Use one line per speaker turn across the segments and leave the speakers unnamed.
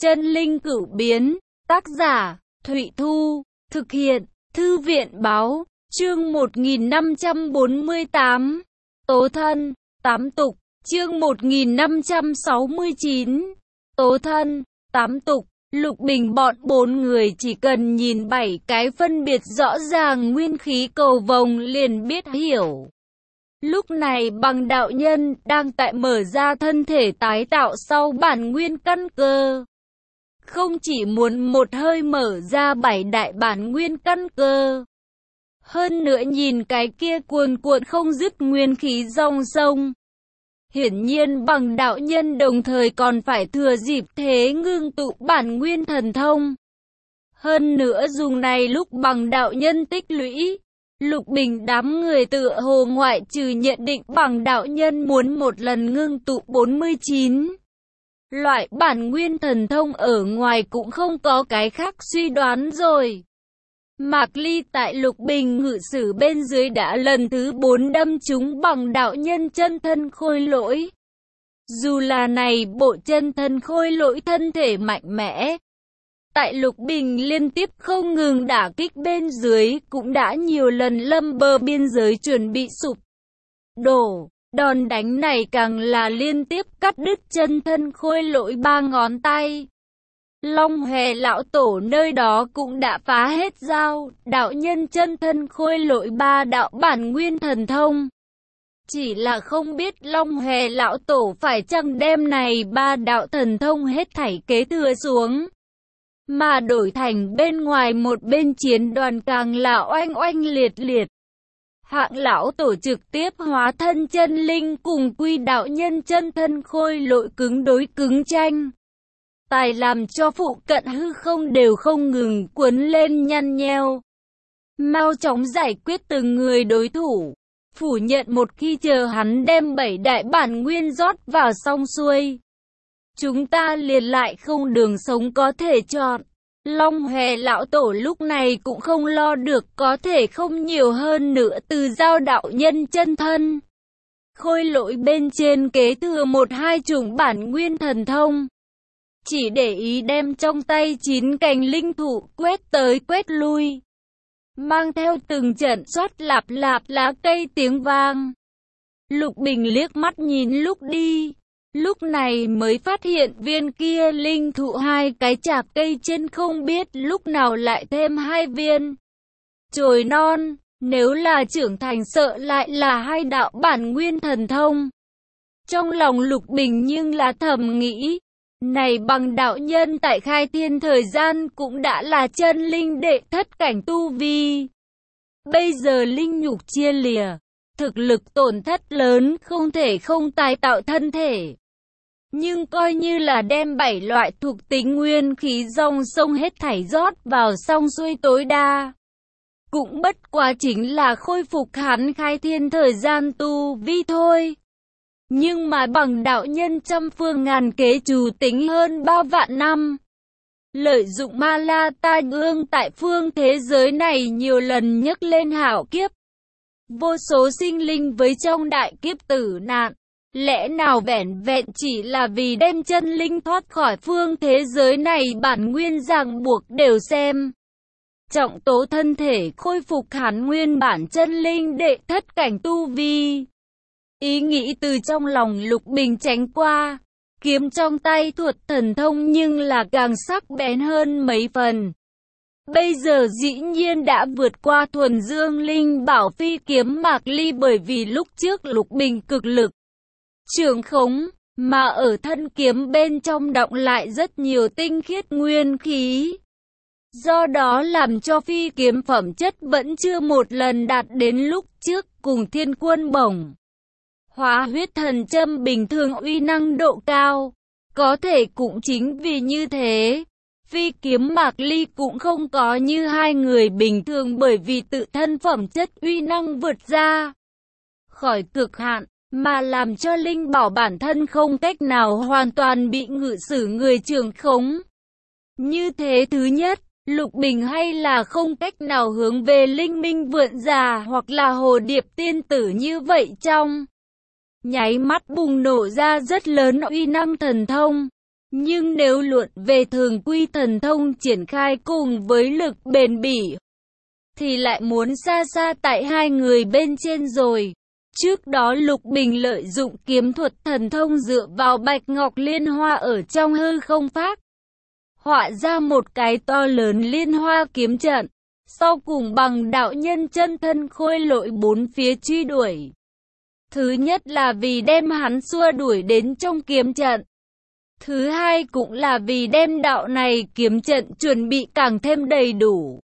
Chân linh cửu biến, tác giả, Thụy Thu, thực hiện, Thư viện Báo, chương 1548, Tố thân, tám tục, chương 1569, Tố thân, tám tục. Lục Bình bọn 4 người chỉ cần nhìn 7 cái phân biệt rõ ràng nguyên khí cầu vồng liền biết hiểu. Lúc này Bằng đạo nhân đang tại mở ra thân thể tái tạo sau bản nguyên căn cơ. Không chỉ muốn một hơi mở ra 7 đại bản nguyên căn cơ. Hơn nữa nhìn cái kia cuồn cuộn không dứt nguyên khí dòng sông. Hiển nhiên Bằng đạo nhân đồng thời còn phải thừa dịp thế ngưng tụ bản nguyên thần thông. Hơn nữa dùng này lúc Bằng đạo nhân tích lũy, Lục Bình đám người tựa hồ ngoại trừ nhận định Bằng đạo nhân muốn một lần ngưng tụ 49 loại bản nguyên thần thông ở ngoài cũng không có cái khác suy đoán rồi. Mạc Ly tại Lục Bình ngự sử bên dưới đã lần thứ 4 đâm trúng Bằng đạo nhân chân thân khôi lỗi. Dù là này bộ chân thân khôi lỗi thân thể mạnh mẽ, tại Lục Bình liên tiếp không ngừng đả kích bên dưới cũng đã nhiều lần lâm bờ biên giới chuẩn bị sụp đổ. Đòn đánh này càng là liên tiếp cắt đứt chân thân khôi lỗi 3 ngón tay. Long Hề lão tổ nơi đó cũng đã phá hết dao, đạo nhân chân thân khôi lỗi 3 đạo bản nguyên thần thông. Chỉ là không biết Long Hề lão tổ phải chăng đem này 3 đạo thần thông hết thảy kế thừa xuống. Mà đổi thành bên ngoài một bên chiến đoàn càng là oanh oanh liệt liệt. Hạng lão tổ trực tiếp hóa thân chân linh cùng Quy đạo nhân chân thân khôi lỗi cứng đối cứng tranh. Tài làm cho phụ cận hư không đều không ngừng cuốn lên nhăn nheo. Mau chóng giải quyết từng người đối thủ. Phủ nhận một khi chờ hắn đem 7 đại bản nguyên rót vào xong xuôi. Chúng ta liền lại không đường sống có thể chọn. Long Hề lão tổ lúc này cũng không lo được có thể không nhiều hơn nữa từ giao đạo nhân chân thân. Khôi lỗi bên trên kế thừa 1-2 chủng bản nguyên thần thông. Chỉ để ý đem trong tay 9 cành linh thụ quét tới quét lui. Mang theo từng trận xoát lạp lạp lá cây tiếng vang. Lục Bình liếc mắt nhìn lúc đi. Lúc này mới phát hiện viên kia linh thụ 2 cái chạc cây trên không biết lúc nào lại thêm 2 viên. Chồi non, nếu là trưởng thành sợ lại là 2 đạo bản nguyên thần thông. Trong lòng Lục Bình nhưng là thầm nghĩ. Này Bằng đạo nhân tại khai thiên thời gian cũng đã là chân linh đệ thất cảnh tu vi. Bây giờ linh nhục chia lìa, thực lực tổn thất lớn không thể không tái tạo thân thể. Nhưng coi như là đem 7 loại thuộc tính nguyên khí dòng sông hết thảy rót vào xong xuôi tối đa. Cũng bất quá chính là khôi phục hắn khai thiên thời gian tu vi thôi. Nhưng mà Bằng đạo nhân trăm phương ngàn kế trù tính hơn 3 vạn năm. Lợi dụng ma la ta ương tại phương thế giới này nhiều lần nhấc lên hạo kiếp. Vô số sinh linh với trong đại kiếp tử nạn. Lẽ nào vẻn vẹn chỉ là vì đem chân linh thoát khỏi phương thế giới này bản nguyên ràng buộc đều xem. Trọng tố thân thể khôi phục hắn nguyên bản chân linh đệ thất cảnh tu vi. Ý nghĩ từ trong lòng Lục Bình tránh qua. Kiếm trong tay thuật thần thông nhưng là càng sắc bén hơn mấy phần. Bây giờ dĩ nhiên đã vượt qua thuần dương linh bảo phi kiếm Mạc Ly bởi vì lúc trước Lục Bình cực lực trường khống, mà ở thân kiếm bên trong đọng lại rất nhiều tinh khiết nguyên khí. Do đó làm cho phi kiếm phẩm chất vẫn chưa một lần đạt đến lúc trước cùng thiên quân bổng. Hóa huyết thần châm bình thường uy năng độ cao. Có thể cũng chính vì như thế, phi kiếm Mạc Ly cũng không có như hai người bình thường bởi vì tự thân phẩm chất uy năng vượt ra khỏi cực hạn. Mà làm cho linh bảo bản thân không cách nào hoàn toàn bị ngự sử người trường khống. Như thế thứ nhất, Lục Bình hay là không cách nào hướng về linh minh vượn già hoặc là hồ điệp tiên tử như vậy trong nháy mắt bùng nổ ra rất lớn uy năng thần thông. Nhưng nếu luận về thường quy thần thông triển khai cùng với lực bền bỉ, thì lại muốn xa xa tại hai người bên trên rồi. Trước đó Lục Bình lợi dụng kiếm thuật thần thông dựa vào bạch ngọc liên hoa ở trong hư không phát họa ra một cái to lớn liên hoa kiếm trận, sau cùng bằng đạo nhân chân thân khôi lỗi bốn phía truy đuổi. Thứ nhất là vì đem hắn xua đuổi đến trong kiếm trận. Thứ hai cũng là vì đem đạo này kiếm trận chuẩn bị càng thêm đầy đủ.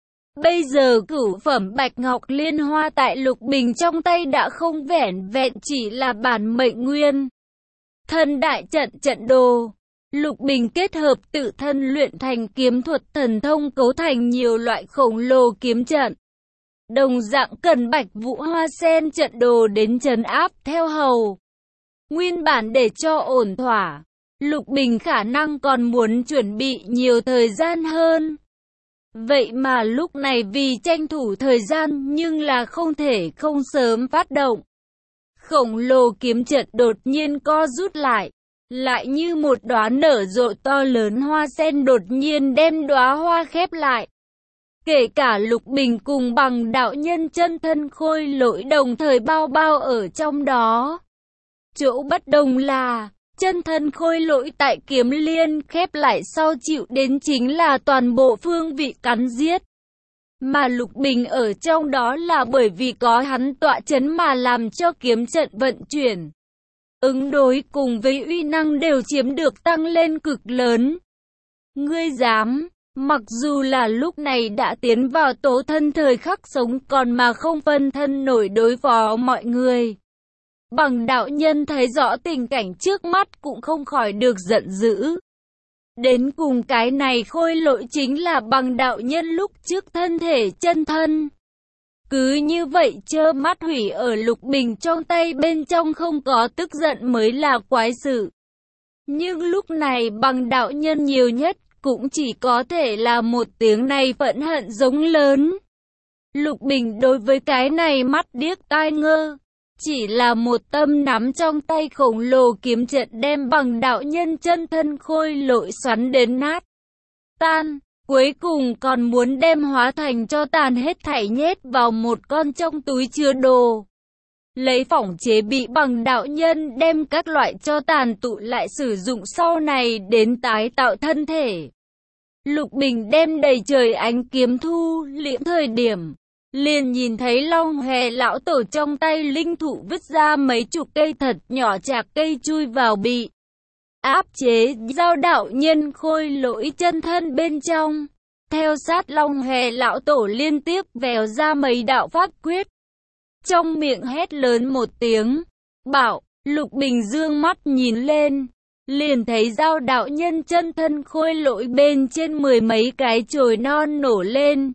Bây giờ cửu phẩm bạch ngọc liên hoa tại Lục Bình trong tay đã không vẻn vẹn chỉ là bản mệnh nguyên thần đại trận trận đồ. Lục Bình kết hợp tự thân luyện thành kiếm thuật thần thông cấu thành nhiều loại khổng lồ kiếm trận. Đồng dạng cần bạch vũ hoa sen trận đồ đến trấn áp theo hầu. Nguyên bản để cho ổn thỏa, Lục Bình khả năng còn muốn chuẩn bị nhiều thời gian hơn. Vậy mà lúc này vì tranh thủ thời gian nhưng là không thể không sớm phát động. Khổng lồ kiếm trận đột nhiên co rút lại như một đóa nở rộ to lớn hoa sen đột nhiên đem đóa hoa khép lại. Kể cả Lục Bình cùng bằng đạo nhân chân thân khôi lỗi đồng thời bao bao ở trong đó. Chỗ bất đồng là, chân thân khôi lỗi tại kiếm liên khép lại sau chịu đến chính là toàn bộ phương vị cắn giết. Mà Lục Bình ở trong đó là bởi vì có hắn tọa chấn mà làm cho kiếm trận vận chuyển. Ứng đối cùng với uy năng đều chiếm được tăng lên cực lớn. Ngươi dám, mặc dù là lúc này đã tiến vào tố thân thời khắc sống còn mà không phân thân nổi đối phó mọi người. Bằng đạo nhân thấy rõ tình cảnh trước mắt cũng không khỏi được giận dữ. Đến cùng cái này khôi lỗi chính là bằng đạo nhân lúc trước thân thể chân thân. Cứ như vậy trơ mắt hủy ở Lục Bình trong tay bên trong không có tức giận mới là quái sự. Nhưng lúc này bằng đạo nhân nhiều nhất cũng chỉ có thể là một tiếng này phẫn hận giống lớn. Lục Bình đối với cái này mắt điếc tai ngơ. Chỉ là một tâm nắm trong tay khổng lồ kiếm trận đem bằng đạo nhân chân thân khôi lỗi xoắn đến nát tan, cuối cùng còn muốn đem hóa thành cho tàn hết thảy nhét vào một con trong túi chứa đồ. Lấy phỏng chế bị bằng đạo nhân đem các loại cho tàn tụ lại sử dụng sau này đến tái tạo thân thể. Lục Bình đem đầy trời ánh kiếm thu liễm thời điểm. Liền nhìn thấy Long Hòe lão tổ trong tay linh thụ vứt ra mấy chục cây thật nhỏ chạc cây chui vào bị áp chế giao đạo nhân khôi lỗi chân thân bên trong. Theo sát Long Hòe lão tổ liên tiếp vèo ra mấy đạo pháp quyết. Trong miệng hét lớn một tiếng, bảo, Lục Bình dương mắt nhìn lên. Liền thấy giao đạo nhân chân thân khôi lỗi bên trên mười mấy cái chồi non nổ lên.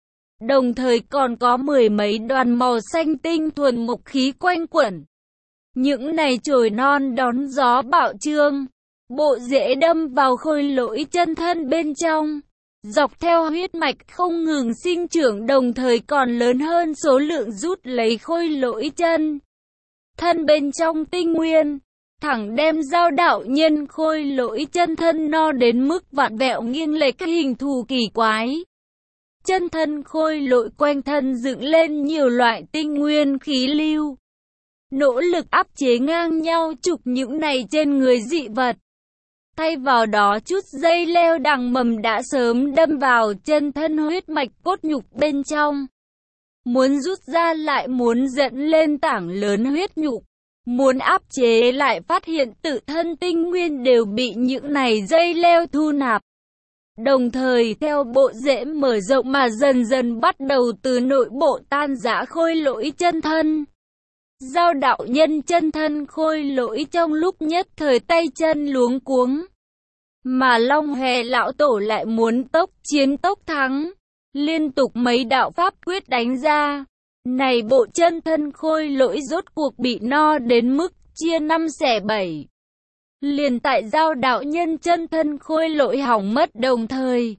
Đồng thời còn có mười mấy đoàn màu xanh tinh thuần mộc khí quanh quẩn. Những này chồi non đón gió bạo trương, bộ rễ đâm vào khôi lỗi chân thân bên trong. Dọc theo huyết mạch không ngừng sinh trưởng đồng thời còn lớn hơn số lượng rút lấy khôi lỗi chân thân bên trong tinh nguyên. Thẳng đem giao đạo nhân khôi lỗi chân thân no đến mức vặn vẹo nghiêng lệch hình thù kỳ quái. Chân thân khôi lỗi quanh thân dựng lên nhiều loại tinh nguyên khí lưu. Nỗ lực áp chế ngang nhau trục những này trên người dị vật. Thay vào đó chút dây leo đằng mầm đã sớm đâm vào chân thân huyết mạch cốt nhục bên trong. Muốn rút ra lại muốn dẫn lên tảng lớn huyết nhục. Muốn áp chế lại phát hiện tự thân tinh nguyên đều bị những này dây leo thu nạp. Đồng thời theo bộ rễ mở rộng mà dần dần bắt đầu từ nội bộ tan rã khôi lỗi chân thân. Giao đạo nhân chân thân khôi lỗi trong lúc nhất thời tay chân luống cuống. Mà Long Hòe lão tổ lại muốn tốc chiến tốc thắng. Liên tục mấy đạo pháp quyết đánh ra. Này bộ chân thân khôi lỗi rốt cuộc bị no đến mức chia 5 xẻ 7. Liền tại giao đạo nhân chân thân khôi lỗi hỏng mất đồng thời.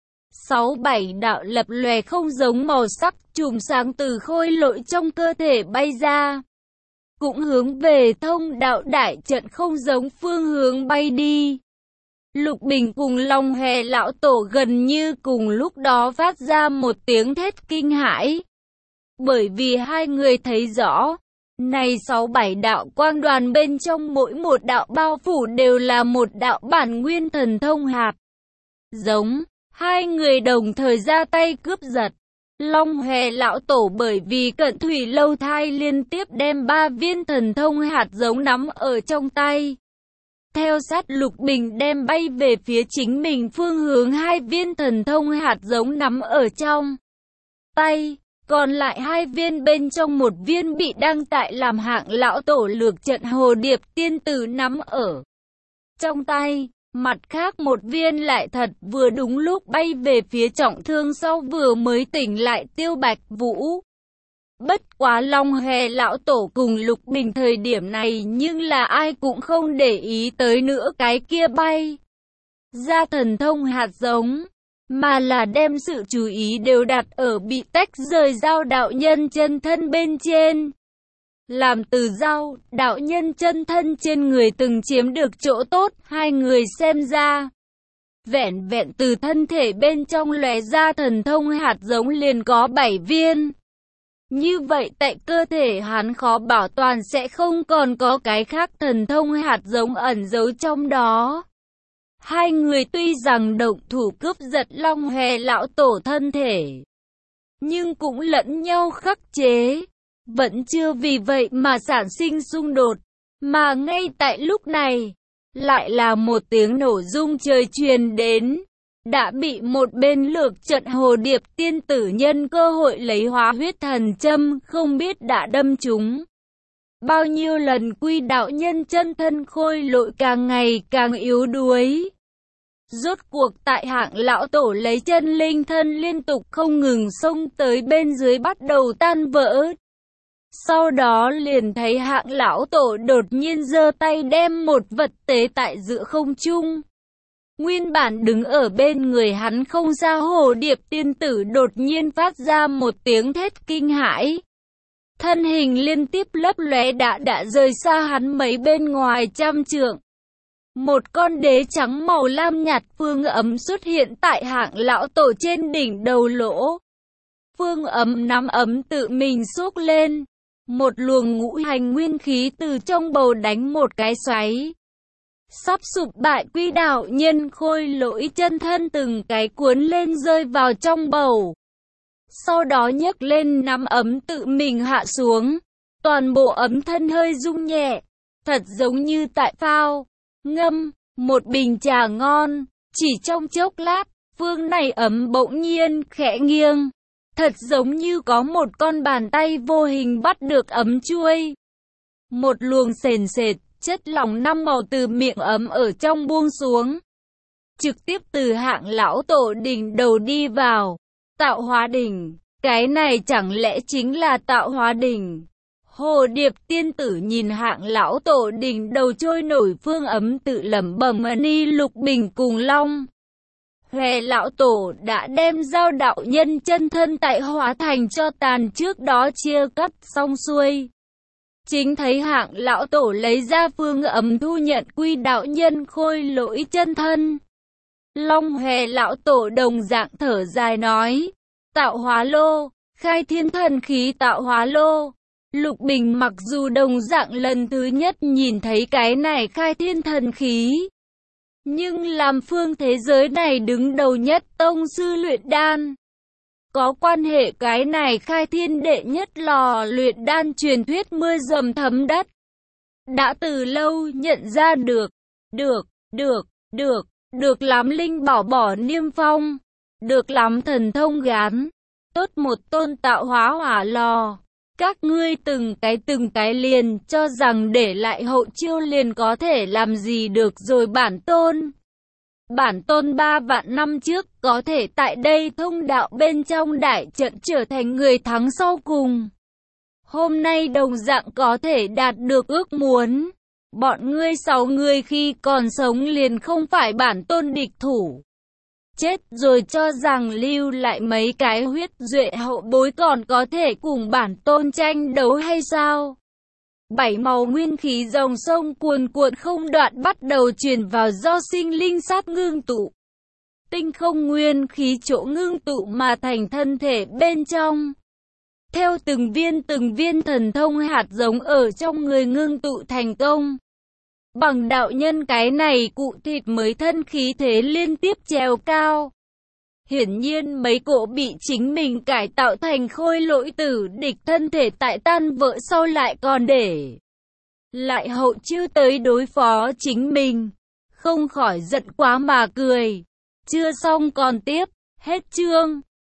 6-7 đạo lập lòe không giống màu sắc chùm sáng từ khôi lỗi trong cơ thể bay ra. Cũng hướng về thông đạo đại trận không giống phương hướng bay đi. Lục Bình cùng Long Hòe lão tổ gần như cùng lúc đó phát ra một tiếng thét kinh hãi. Bởi vì hai người thấy rõ, này 6-7 đạo quang đoàn bên trong mỗi một đạo bao phủ đều là một đạo bản nguyên thần thông hạt giống. Hai người đồng thời ra tay cướp giật. Long Hòe lão tổ bởi vì Cận Thủy Lâu Thai liên tiếp đem 3 viên thần thông hạt giống nắm ở trong tay. Theo sát Lục Bình đem bay về phía chính mình phương hướng 2 viên thần thông hạt giống nắm ở trong tay. Còn lại 2 viên bên trong một viên bị đăng tại làm hạng lão tổ lược trận hồ điệp tiên tử nắm ở trong tay. Mặt khác một viên lại thật vừa đúng lúc bay về phía trọng thương sau vừa mới tỉnh lại Tiêu Bạch Vũ. Bất quá Long Hòe lão tổ cùng Lục Bình thời điểm này nhưng là ai cũng không để ý tới nữa cái kia bay ra thần thông hạt giống, mà là đem sự chú ý đều đặt ở bị tách rời Dao đạo nhân chân thân bên trên. Làm từ Dao đạo nhân chân thân trên người từng chiếm được chỗ tốt, hai người xem ra vẹn vẹn từ thân thể bên trong lóe ra thần thông hạt giống liền có 7 viên. Như vậy tại cơ thể hắn khó bảo toàn sẽ không còn có cái khác thần thông hạt giống ẩn giấu trong đó. Hai người tuy rằng động thủ cướp giật Long Hòe lão tổ thân thể, nhưng cũng lẫn nhau khắc chế. Vẫn chưa vì vậy mà sản sinh xung đột, mà ngay tại lúc này, lại là một tiếng nổ rung trời truyền đến. Đã bị một bên lược trận hồ điệp tiên tử nhân cơ hội lấy hóa huyết thần châm không biết đã đâm trúng bao nhiêu lần. Quy đạo nhân chân thân Khôi Lỗi càng ngày càng yếu đuối. Rốt cuộc tại hạng lão tổ lấy chân linh thân liên tục không ngừng xông tới bên dưới bắt đầu tan vỡ. Sau đó liền thấy hạng lão tổ đột nhiên giơ tay đem một vật tế tại giữa không trung. Nguyên bản đứng ở bên người hắn không xa hồ điệp tiên tử đột nhiên phát ra một tiếng thét kinh hãi. Thân hình liên tiếp lấp lóe đã rời xa hắn mấy bên ngoài trăm trượng. Một con đế trắng màu lam nhạt phương ấm xuất hiện tại hạng lão tổ trên đỉnh đầu lỗ. Phương ấm nắm ấm tự mình xúc lên. Một luồng ngũ hành nguyên khí từ trong bầu đánh một cái xoáy. Sắp sụp bại Quy đạo nhân Khôi Lỗi chân thân từng cái cuốn lên rơi vào trong bầu. Sau đó nhấc lên nắm ấm tự mình hạ xuống. Toàn bộ ấm thân hơi rung nhẹ. Thật giống như tại phao ngâm một bình trà ngon. Chỉ trong chốc lát, phương này ấm bỗng nhiên khẽ nghiêng. Thật giống như có một con bàn tay vô hình bắt được ấm chuôi. Một luồng sền sệt, chất lỏng 5 màu từ miệng ấm ở trong buông xuống. Trực tiếp từ hạng lão tổ đỉnh đầu đi vào. Tạo hóa đỉnh, cái này chẳng lẽ chính là tạo hóa đỉnh? Hồ điệp tiên tử nhìn hạng lão tổ đỉnh đầu trôi nổi phương ấm tự lẩm bẩm ni Lục Bình cùng Long Hòe lão tổ đã đem Dao đạo nhân chân thân tại hóa thành cho tàn trước đó chia cắt xong xuôi. Chính thấy hạng lão tổ lấy ra phương ấm thu nhận Quy đạo nhân Khôi Lỗi chân thân. Long Hòe lão tổ đồng dạng thở dài nói, tạo hóa lô, khai thiên thần khí tạo hóa lô. Lục Bình mặc dù đồng dạng lần thứ nhất nhìn thấy cái này khai thiên thần khí, nhưng làm phương thế giới này đứng đầu nhất tông sư luyện đan. Có quan hệ cái này khai thiên đệ nhất lò luyện đan truyền thuyết mưa dầm thấm đất. Đã từ lâu nhận ra được lắm linh bảo bỏ niêm phong. Được lắm thần thông gán. Tốt một tôn tạo hóa hỏa lò. Các ngươi từng cái liền cho rằng để lại hậu chiêu liền có thể làm gì được rồi Bản tôn 3 vạn năm trước có thể tại đây thông đạo bên trong đại trận trở thành người thắng sau cùng. Hôm nay đồng dạng có thể đạt được ước muốn. Bọn ngươi 6 người khi còn sống liền không phải bản tôn địch thủ. Chết rồi cho rằng lưu lại mấy cái huyết duệ hậu bối còn có thể cùng bản tôn tranh đấu hay sao? 7 màu nguyên khí dòng sông cuồn cuộn không đoạn bắt đầu truyền vào do sinh linh sát ngưng tụ. Tinh không nguyên khí chỗ ngưng tụ mà thành thân thể bên trong. Theo từng viên thần thông hạt giống ở trong người ngưng tụ thành công. Bằng đạo nhân cái này cụ thịt mới thân khí thế liên tiếp trèo cao. Hiển nhiên mấy cỗ bị chính mình cải tạo thành khôi lỗi tử địch thân thể tại tan vỡ sau lại còn để lại hậu chiêu tới đối phó chính mình. Không khỏi giận quá mà cười. Chưa xong còn tiếp, hết chương.